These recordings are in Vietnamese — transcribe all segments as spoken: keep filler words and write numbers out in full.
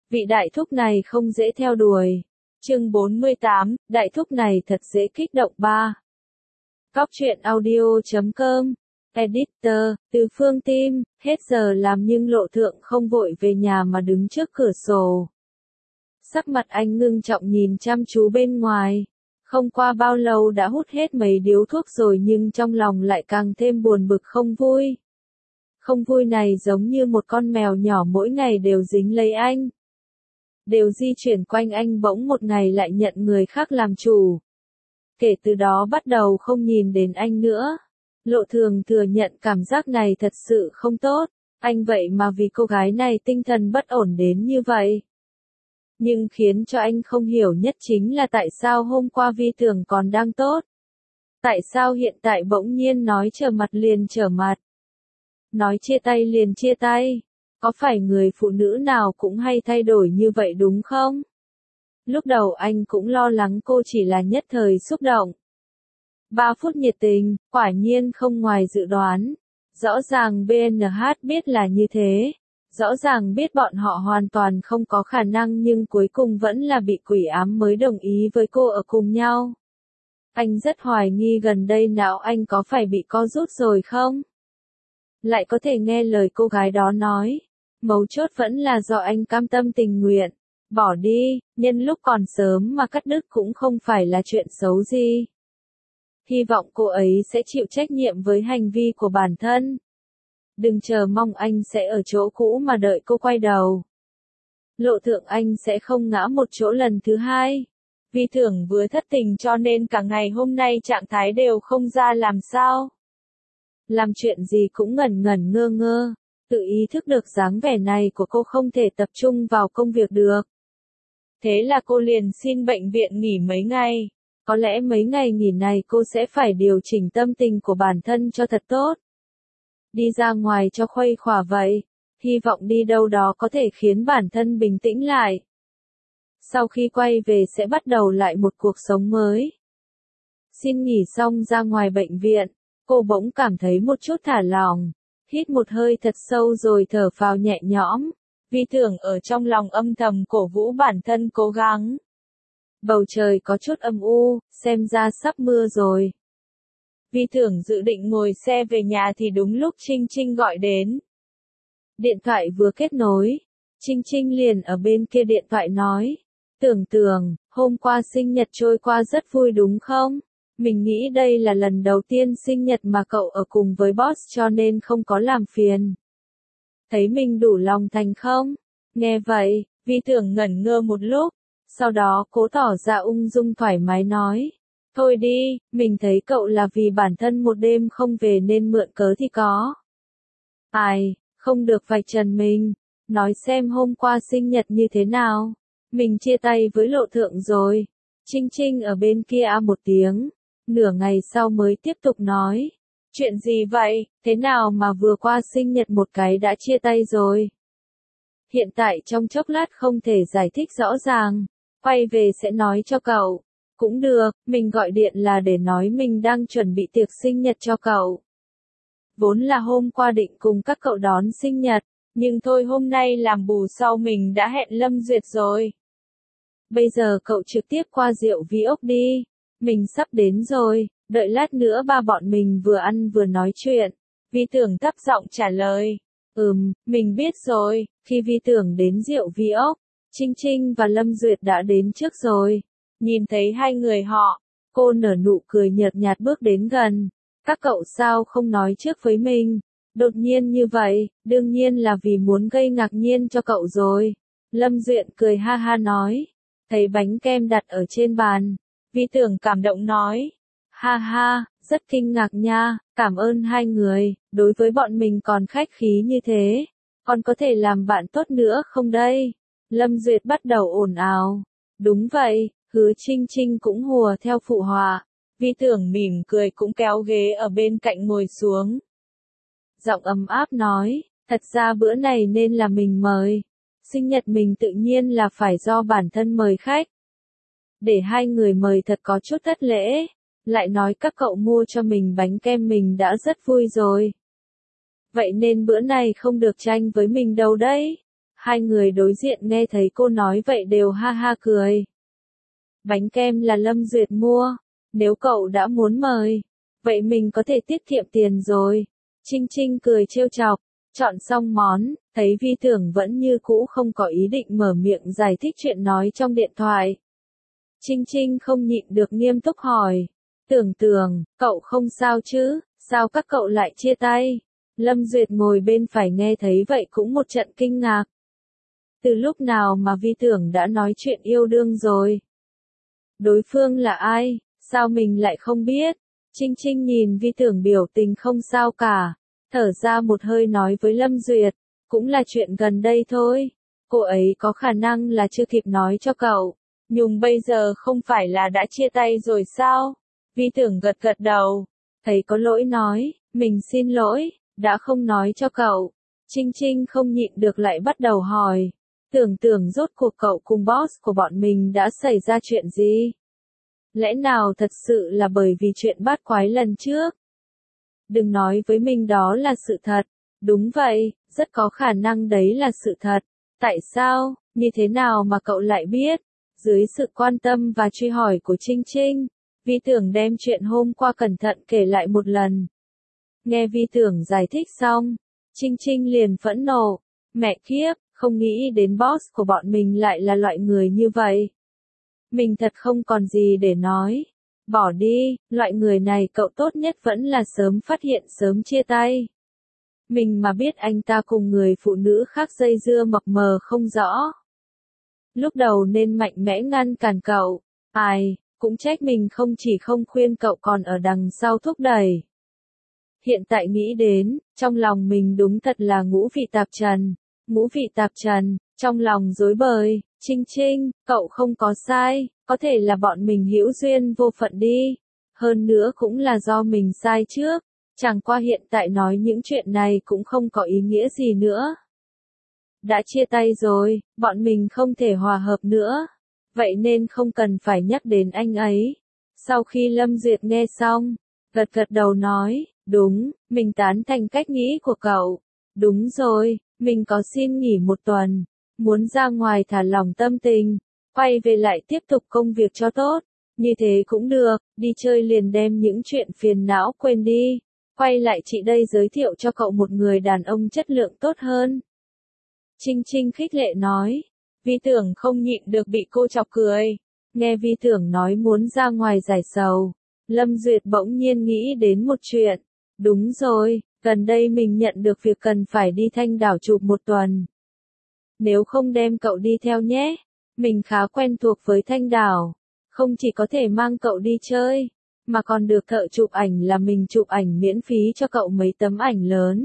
Vị đại thúc này không dễ theo đuổi. Chương bốn mươi tám, đại thúc này thật dễ kích động ba. Cóc truyện audio chấm com, editor, từ Phương Tim, hết giờ làm nhưng Lộ Thượng không vội về nhà mà đứng trước cửa sổ. Sắc mặt anh ngưng trọng nhìn chăm chú bên ngoài. Không qua bao lâu đã hút hết mấy điếu thuốc rồi nhưng trong lòng lại càng thêm buồn bực không vui. Không vui này giống như một con mèo nhỏ mỗi ngày đều dính lấy anh. Đều di chuyển quanh anh bỗng một ngày lại nhận người khác làm chủ. Kể từ đó bắt đầu không nhìn đến anh nữa. Lộ Thường thừa nhận cảm giác này thật sự không tốt. Anh vậy mà vì cô gái này tinh thần bất ổn đến như vậy. Nhưng khiến cho anh không hiểu nhất chính là tại sao hôm qua Vi Tưởng còn đang tốt. Tại sao hiện tại bỗng nhiên nói trở mặt liền trở mặt. Nói chia tay liền chia tay. Có phải người phụ nữ nào cũng hay thay đổi như vậy đúng không? Lúc đầu anh cũng lo lắng cô chỉ là nhất thời xúc động. Ba phút nhiệt tình, quả nhiên không ngoài dự đoán. Rõ ràng bê en hát biết là như thế. Rõ ràng biết bọn họ hoàn toàn không có khả năng nhưng cuối cùng vẫn là bị quỷ ám mới đồng ý với cô ở cùng nhau. Anh rất hoài nghi gần đây não anh có phải bị co rút rồi không? Lại có thể nghe lời cô gái đó nói. Mấu chốt vẫn là do anh cam tâm tình nguyện. Bỏ đi, nhân lúc còn sớm mà cắt đứt cũng không phải là chuyện xấu gì. Hy vọng cô ấy sẽ chịu trách nhiệm với hành vi của bản thân. Đừng chờ mong anh sẽ ở chỗ cũ mà đợi cô quay đầu. Lộ Thượng anh sẽ không ngã một chỗ lần thứ hai. Vi Tưởng vừa thất tình cho nên cả ngày hôm nay trạng thái đều không ra làm sao. Làm chuyện gì cũng ngẩn ngẩn ngơ ngơ. Tự ý thức được dáng vẻ này của cô không thể tập trung vào công việc được. Thế là cô liền xin bệnh viện nghỉ mấy ngày. Có lẽ mấy ngày nghỉ này cô sẽ phải điều chỉnh tâm tình của bản thân cho thật tốt. Đi ra ngoài cho khuây khỏa vậy. Hy vọng đi đâu đó có thể khiến bản thân bình tĩnh lại. Sau khi quay về sẽ bắt đầu lại một cuộc sống mới. Xin nghỉ xong ra ngoài bệnh viện. Cô bỗng cảm thấy một chút thả lỏng. Hít một hơi thật sâu rồi thở phào nhẹ nhõm. Vi Tưởng ở trong lòng âm thầm cổ vũ bản thân cố gắng. Bầu trời có chút âm u, xem ra sắp mưa rồi. Vi Tưởng dự định ngồi xe về nhà thì đúng lúc Trinh Trinh gọi đến. Điện thoại vừa kết nối, Trinh Trinh liền ở bên kia điện thoại nói. Tưởng Tưởng, hôm qua sinh nhật trôi qua rất vui đúng không? Mình nghĩ đây là lần đầu tiên sinh nhật mà cậu ở cùng với boss cho nên không có làm phiền. Thấy mình đủ lòng thành không? Nghe vậy, Vi Tưởng ngẩn ngơ một lúc, sau đó cố tỏ ra ung dung thoải mái nói. Thôi đi, mình thấy cậu là vì bản thân một đêm không về nên mượn cớ thì có. Ai, không được vạch trần mình, nói xem hôm qua sinh nhật như thế nào. Mình chia tay với Lộ Thượng rồi. Trinh Trinh ở bên kia a một tiếng. Nửa ngày sau mới tiếp tục nói. Chuyện gì vậy, thế nào mà vừa qua sinh nhật một cái đã chia tay rồi? Hiện tại trong chốc lát không thể giải thích rõ ràng. Quay về sẽ nói cho cậu. Cũng được, mình gọi điện là để nói mình đang chuẩn bị tiệc sinh nhật cho cậu. Vốn là hôm qua định cùng các cậu đón sinh nhật, nhưng thôi hôm nay làm bù sau mình đã hẹn Lâm Duyệt rồi. Bây giờ cậu trực tiếp qua rượu vi ốc đi. Mình sắp đến rồi, đợi lát nữa ba bọn mình vừa ăn vừa nói chuyện. Vi Tưởng thấp giọng trả lời. Ừm, mình biết rồi, khi Vi Tưởng đến rượu vi ốc, Trinh Trinh và Lâm Duyệt đã đến trước rồi. Nhìn thấy hai người họ, cô nở nụ cười nhợt nhạt bước đến gần. Các cậu sao không nói trước với mình? Đột nhiên như vậy, đương nhiên là vì muốn gây ngạc nhiên cho cậu rồi. Lâm Duyệt cười ha ha nói. Thấy bánh kem đặt ở trên bàn. Vi Tưởng cảm động nói. Ha ha, rất kinh ngạc nha, cảm ơn hai người, đối với bọn mình còn khách khí như thế. Còn có thể làm bạn tốt nữa không đây? Lâm Duyệt bắt đầu ồn ào. Đúng vậy, Hứa Trinh Trinh cũng hùa theo phụ họa. Vi Tưởng mỉm cười cũng kéo ghế ở bên cạnh ngồi xuống. Giọng ấm áp nói, thật ra bữa này nên là mình mời. Sinh nhật mình tự nhiên là phải do bản thân mời khách. Để hai người mời thật có chút thất lễ. Lại nói các cậu mua cho mình bánh kem mình đã rất vui rồi. Vậy nên bữa này không được tranh với mình đâu đấy. Hai người đối diện nghe thấy cô nói vậy đều ha ha cười. Bánh kem là Lâm Duyệt mua, nếu cậu đã muốn mời, vậy mình có thể tiết kiệm tiền rồi. Trinh Trinh cười trêu chọc, chọn xong món, thấy Vi Tưởng vẫn như cũ không có ý định mở miệng giải thích chuyện nói trong điện thoại. Trinh Trinh không nhịn được nghiêm túc hỏi, Tưởng Tưởng, cậu không sao chứ, sao các cậu lại chia tay? Lâm Duyệt ngồi bên phải nghe thấy vậy cũng một trận kinh ngạc. Từ lúc nào mà Vi Tưởng đã nói chuyện yêu đương rồi? Đối phương là ai, sao mình lại không biết? Trinh Trinh nhìn Vi Tưởng biểu tình không sao cả, thở ra một hơi nói với Lâm Duyệt, cũng là chuyện gần đây thôi. Cô ấy có khả năng là chưa kịp nói cho cậu. Nhưng bây giờ không phải là đã chia tay rồi sao? Vi Tưởng gật gật đầu, thấy có lỗi nói, mình xin lỗi, đã không nói cho cậu. Trinh Trinh không nhịn được lại bắt đầu hỏi, Tưởng Tưởng rốt cuộc cậu cùng boss của bọn mình đã xảy ra chuyện gì? Lẽ nào thật sự là bởi vì chuyện bát quái lần trước? Đừng nói với mình đó là sự thật. Đúng vậy, rất có khả năng đấy là sự thật. Tại sao, như thế nào mà cậu lại biết? Dưới sự quan tâm và truy hỏi của Trinh Trinh, Vi Tưởng đem chuyện hôm qua cẩn thận kể lại một lần. Nghe Vi Tưởng giải thích xong, Trinh Trinh liền phẫn nộ. Mẹ kiếp, không nghĩ đến boss của bọn mình lại là loại người như vậy. Mình thật không còn gì để nói. Bỏ đi, loại người này cậu tốt nhất vẫn là sớm phát hiện sớm chia tay. Mình mà biết anh ta cùng người phụ nữ khác dây dưa mập mờ không rõ. Lúc đầu nên mạnh mẽ ngăn cản cậu. Ai, cũng trách mình không chỉ không khuyên cậu còn ở đằng sau thúc đẩy. Hiện tại nghĩ đến, trong lòng mình đúng thật là ngũ vị tạp trần. Ngũ vị tạp trần, trong lòng rối bời. Trinh Trinh, cậu không có sai, có thể là bọn mình hữu duyên vô phận đi. Hơn nữa cũng là do mình sai trước, chẳng qua hiện tại nói những chuyện này cũng không có ý nghĩa gì nữa. Đã chia tay rồi, bọn mình không thể hòa hợp nữa, vậy nên không cần phải nhắc đến anh ấy. Sau khi Lâm Duyệt nghe xong, gật gật đầu nói, đúng, mình tán thành cách nghĩ của cậu. Đúng rồi, mình có xin nghỉ một tuần. Muốn ra ngoài thả lỏng tâm tình, quay về lại tiếp tục công việc cho tốt, như thế cũng được, đi chơi liền đem những chuyện phiền não quên đi, quay lại chị đây giới thiệu cho cậu một người đàn ông chất lượng tốt hơn. Trinh Trinh khích lệ nói, Vi Tưởng không nhịn được bị cô chọc cười, nghe Vi Tưởng nói muốn ra ngoài giải sầu, Lâm Duyệt bỗng nhiên nghĩ đến một chuyện, đúng rồi, gần đây mình nhận được việc cần phải đi Thanh Đảo chụp một tuần. Nếu không đem cậu đi theo nhé, mình khá quen thuộc với Thanh Đảo, không chỉ có thể mang cậu đi chơi, mà còn được thợ chụp ảnh là mình chụp ảnh miễn phí cho cậu mấy tấm ảnh lớn.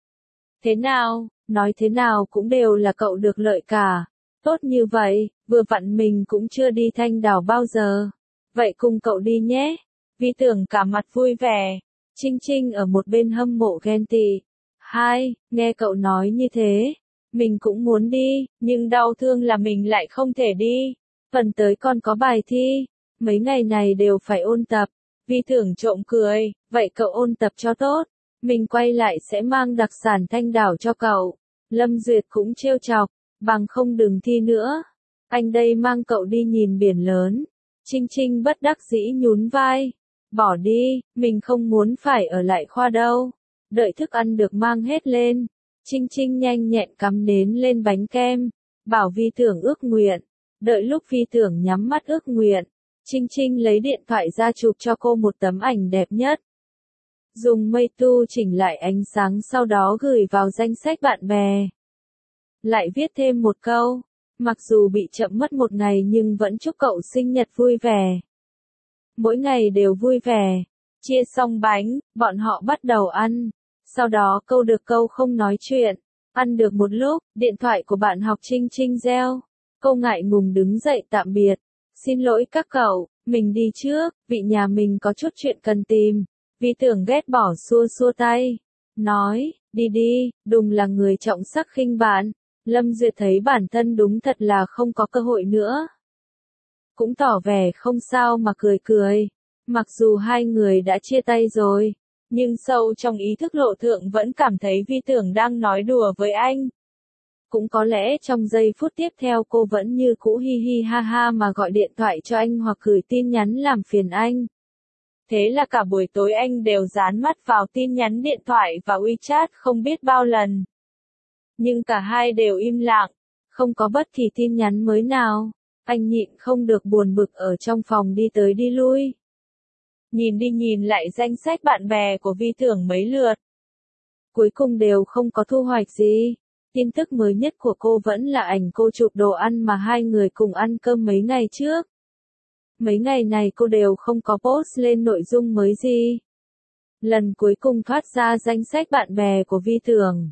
Thế nào, nói thế nào cũng đều là cậu được lợi cả, tốt như vậy, vừa vặn mình cũng chưa đi Thanh Đảo bao giờ, vậy cùng cậu đi nhé. Vi Tưởng cả mặt vui vẻ, Trinh Trinh ở một bên hâm mộ ghen tị. Hai, nghe cậu nói như thế. Mình cũng muốn đi, nhưng đau thương là mình lại không thể đi. Phần tới còn có bài thi, mấy ngày này đều phải ôn tập. Vi Tưởng trộm cười, vậy cậu ôn tập cho tốt. Mình quay lại sẽ mang đặc sản Thanh Đảo cho cậu. Lâm Duyệt cũng trêu chọc, bằng không đừng thi nữa. Anh đây mang cậu đi nhìn biển lớn. Trinh Trinh bất đắc dĩ nhún vai. Bỏ đi, mình không muốn phải ở lại khoa đâu. Đợi thức ăn được mang hết lên. Trinh Trinh nhanh nhẹn cắm nến lên bánh kem, bảo Vi Tưởng ước nguyện. Đợi lúc Vi Tưởng nhắm mắt ước nguyện, Trinh Trinh lấy điện thoại ra chụp cho cô một tấm ảnh đẹp nhất. Dùng mây tu chỉnh lại ánh sáng sau đó gửi vào danh sách bạn bè. Lại viết thêm một câu, mặc dù bị chậm mất một ngày nhưng vẫn chúc cậu sinh nhật vui vẻ. Mỗi ngày đều vui vẻ. Chia xong bánh, bọn họ bắt đầu ăn. Sau đó câu được câu không nói chuyện. Ăn được một lúc, điện thoại của bạn học Trinh Trinh reo. Cô ngại ngùng đứng dậy tạm biệt. Xin lỗi các cậu, mình đi trước, vị nhà mình có chút chuyện cần tìm. Vi Tưởng ghét bỏ xua xua tay. Nói, đi đi, đừng là người trọng sắc khinh bạn. Lâm Duyệt thấy bản thân đúng thật là không có cơ hội nữa. Cũng tỏ vẻ không sao mà cười cười. Mặc dù hai người đã chia tay rồi, nhưng sâu trong ý thức Lộ Thượng vẫn cảm thấy Vi Tưởng đang nói đùa với anh. Cũng có lẽ trong giây phút tiếp theo cô vẫn như cũ hi hi ha ha mà gọi điện thoại cho anh hoặc gửi tin nhắn làm phiền anh. Thế là cả buổi tối anh đều dán mắt vào tin nhắn điện thoại và WeChat không biết bao lần. Nhưng cả hai đều im lặng, không có bất kỳ tin nhắn mới nào. Anh nhịn không được buồn bực ở trong phòng đi tới đi lui. Nhìn đi nhìn lại danh sách bạn bè của Vi Tưởng mấy lượt. Cuối cùng đều không có thu hoạch gì. Tin tức mới nhất của cô vẫn là ảnh cô chụp đồ ăn mà hai người cùng ăn cơm mấy ngày trước. Mấy ngày này cô đều không có post lên nội dung mới gì. Lần cuối cùng thoát ra danh sách bạn bè của Vi Tưởng.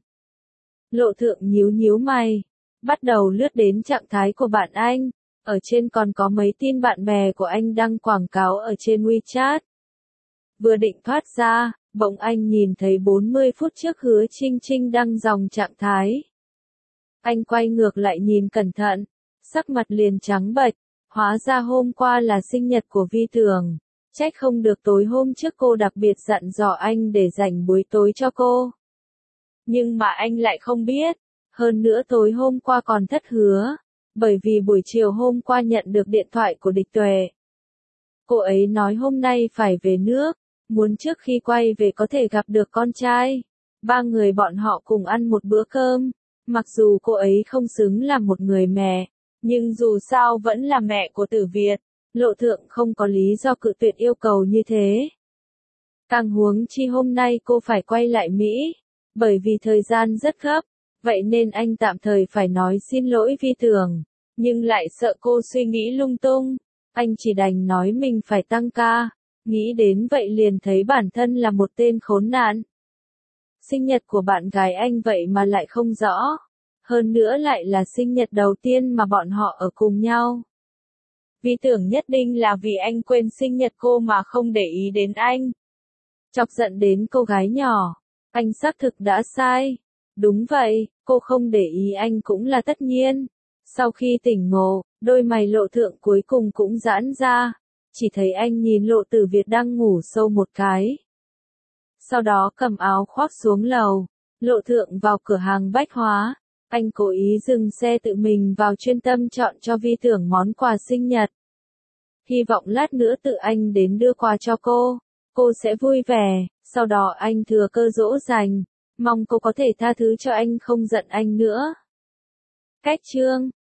Lộ Thượng nhíu nhíu mày, bắt đầu lướt đến trạng thái của bạn anh. Ở trên còn có mấy tin bạn bè của anh đăng quảng cáo ở trên WeChat. Vừa định thoát ra, bỗng anh nhìn thấy bốn mươi phút trước Hứa Trinh Trinh đăng dòng trạng thái. Anh quay ngược lại nhìn cẩn thận, sắc mặt liền trắng bệch, hóa ra hôm qua là sinh nhật của Vi Tưởng. Trách không được tối hôm trước cô đặc biệt dặn dò anh để dành buổi tối cho cô. Nhưng mà anh lại không biết, hơn nữa tối hôm qua còn thất hứa, bởi vì buổi chiều hôm qua nhận được điện thoại của Địch Tuệ. Cô ấy nói hôm nay phải về nước, muốn trước khi quay về có thể gặp được con trai. Ba người bọn họ cùng ăn một bữa cơm, mặc dù cô ấy không xứng là một người mẹ, nhưng dù sao vẫn là mẹ của Tử Việt, Lộ Thượng không có lý do cự tuyệt yêu cầu như thế. Càng huống chi hôm nay cô phải quay lại Mỹ, bởi vì thời gian rất gấp, vậy nên anh tạm thời phải nói xin lỗi Vi Tưởng, nhưng lại sợ cô suy nghĩ lung tung, anh chỉ đành nói mình phải tăng ca, nghĩ đến vậy liền thấy bản thân là một tên khốn nạn. Sinh nhật của bạn gái anh vậy mà lại không rõ, hơn nữa lại là sinh nhật đầu tiên mà bọn họ ở cùng nhau. Vi Tưởng nhất định là vì anh quên sinh nhật cô mà không để ý đến anh. Chọc giận đến cô gái nhỏ, anh xác thực đã sai. Đúng vậy, cô không để ý anh cũng là tất nhiên. Sau khi tỉnh ngộ, đôi mày Lộ Thượng cuối cùng cũng giãn ra, chỉ thấy anh nhìn Lộ Tử Việt đang ngủ sâu một cái. Sau đó cầm áo khoác xuống lầu, Lộ Thượng vào cửa hàng bách hóa, anh cố ý dừng xe tự mình vào chuyên tâm chọn cho Vi Tưởng món quà sinh nhật. Hy vọng lát nữa tự anh đến đưa quà cho cô, cô sẽ vui vẻ, sau đó anh thừa cơ dỗ dành, mong cô có thể tha thứ cho anh không giận anh nữa. Cách chương